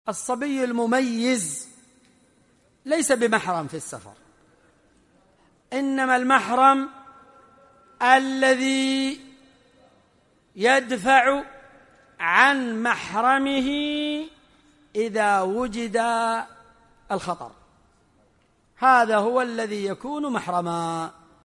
الصبي المميز ليس بمحرم في السفر، إنما المحرم الذي يدفع عن محرمه إذا وجد الخطر، هذا هو الذي يكون محرما.